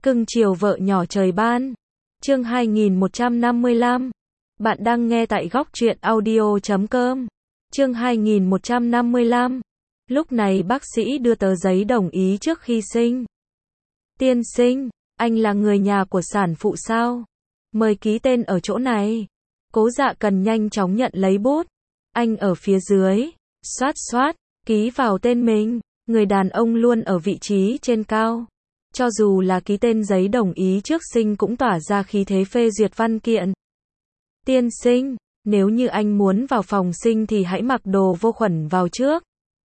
Cưng chiều vợ nhỏ trời ban. Chương 2155. Bạn đang nghe tại góc truyện audio.com. Chương 2155. Lúc này bác sĩ đưa tờ giấy đồng ý trước khi sinh. Tiên sinh, anh là người nhà của sản phụ sao? Mời ký tên ở chỗ này. Cố Dạ Cần nhanh chóng nhận lấy bút. Anh ở phía dưới, xoát xoát, ký vào tên mình. Người đàn ông luôn ở vị trí trên cao. Cho dù là ký tên giấy đồng ý trước sinh cũng tỏa ra khí thế phê duyệt văn kiện. Tiên sinh, nếu như anh muốn vào phòng sinh thì hãy mặc đồ vô khuẩn vào trước.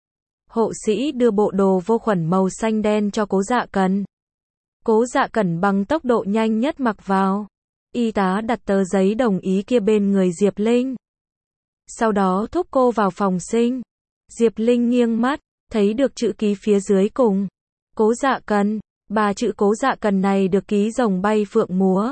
Hộ sĩ đưa bộ đồ vô khuẩn màu xanh đen cho Cố Dạ Cần. Cố Dạ Cần bằng tốc độ nhanh nhất mặc vào. Y tá đặt tờ giấy đồng ý kia bên người Diệp Linh. Sau đó thúc cô vào phòng sinh. Diệp Linh nghiêng mắt, thấy được chữ ký phía dưới cùng. Cố Dạ Cần. Ba chữ Cố Dạ Cần này được ký rồng bay phượng múa.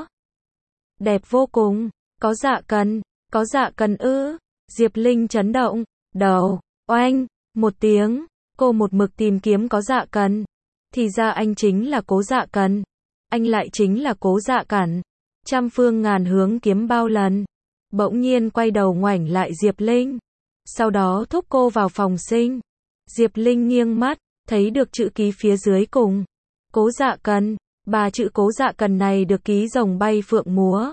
Đẹp vô cùng. Có Dạ Cần. Có Dạ Cần ư? Diệp Linh chấn động. Đầu. Oanh. Một tiếng. Cô một mực tìm kiếm Có Dạ Cần. Thì ra anh chính là Cố Dạ Cần. Anh lại chính là Cố Dạ Cẩn. Trăm phương ngàn hướng kiếm bao lần. Bỗng nhiên quay đầu ngoảnh lại Diệp Linh. Sau đó thúc cô vào phòng sinh. Diệp Linh nghiêng mắt, thấy được chữ ký phía dưới cùng. Cố Dạ Cần. Ba chữ Cố Dạ Cần này được ký rồng bay phượng múa.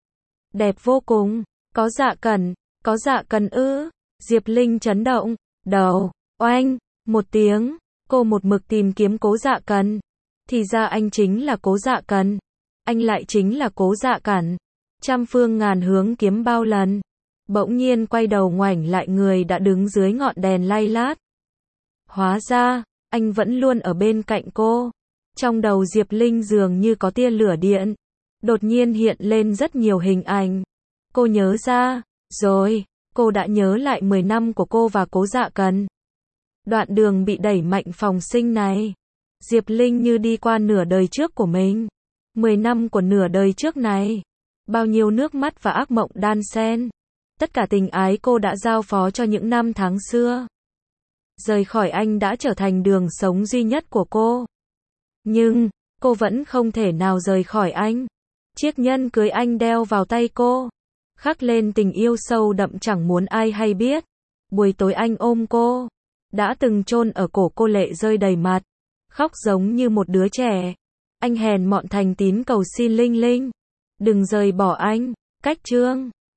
Đẹp vô cùng. Có Dạ Cần. Có Dạ Cần ư? Diệp Linh chấn động. Đầu. Oanh. Một tiếng. Cô một mực tìm kiếm Cố Dạ Cần. Thì ra anh chính là Cố Dạ Cần. Anh lại chính là Cố Dạ Cẩn. Trăm phương ngàn hướng kiếm bao lần. Bỗng nhiên quay đầu ngoảnh lại người đã đứng dưới ngọn đèn lay lát. Hóa ra, anh vẫn luôn ở bên cạnh cô. Trong đầu Diệp Linh dường như có tia lửa điện. Đột nhiên hiện lên rất nhiều hình ảnh. Cô nhớ ra, rồi, cô đã nhớ lại 10 năm của cô và Cố Dạ Cần. Đoạn đường bị đẩy mạnh phòng sinh này. Diệp Linh như đi qua nửa đời trước của mình. 10 năm của nửa đời trước này. Bao nhiêu nước mắt và ác mộng đan xen. Tất cả tình ái cô đã giao phó cho những năm tháng xưa. Rời khỏi anh đã trở thành đường sống duy nhất của cô. Nhưng, cô vẫn không thể nào rời khỏi anh. Chiếc nhẫn cưới anh đeo vào tay cô. Khắc lên tình yêu sâu đậm chẳng muốn ai hay biết. Buổi tối anh ôm cô. Đã từng chôn ở cổ cô lệ rơi đầy mặt. Khóc giống như một đứa trẻ. Anh hèn mọn thành tín cầu xin Linh Linh. Đừng rời bỏ anh. Cách chương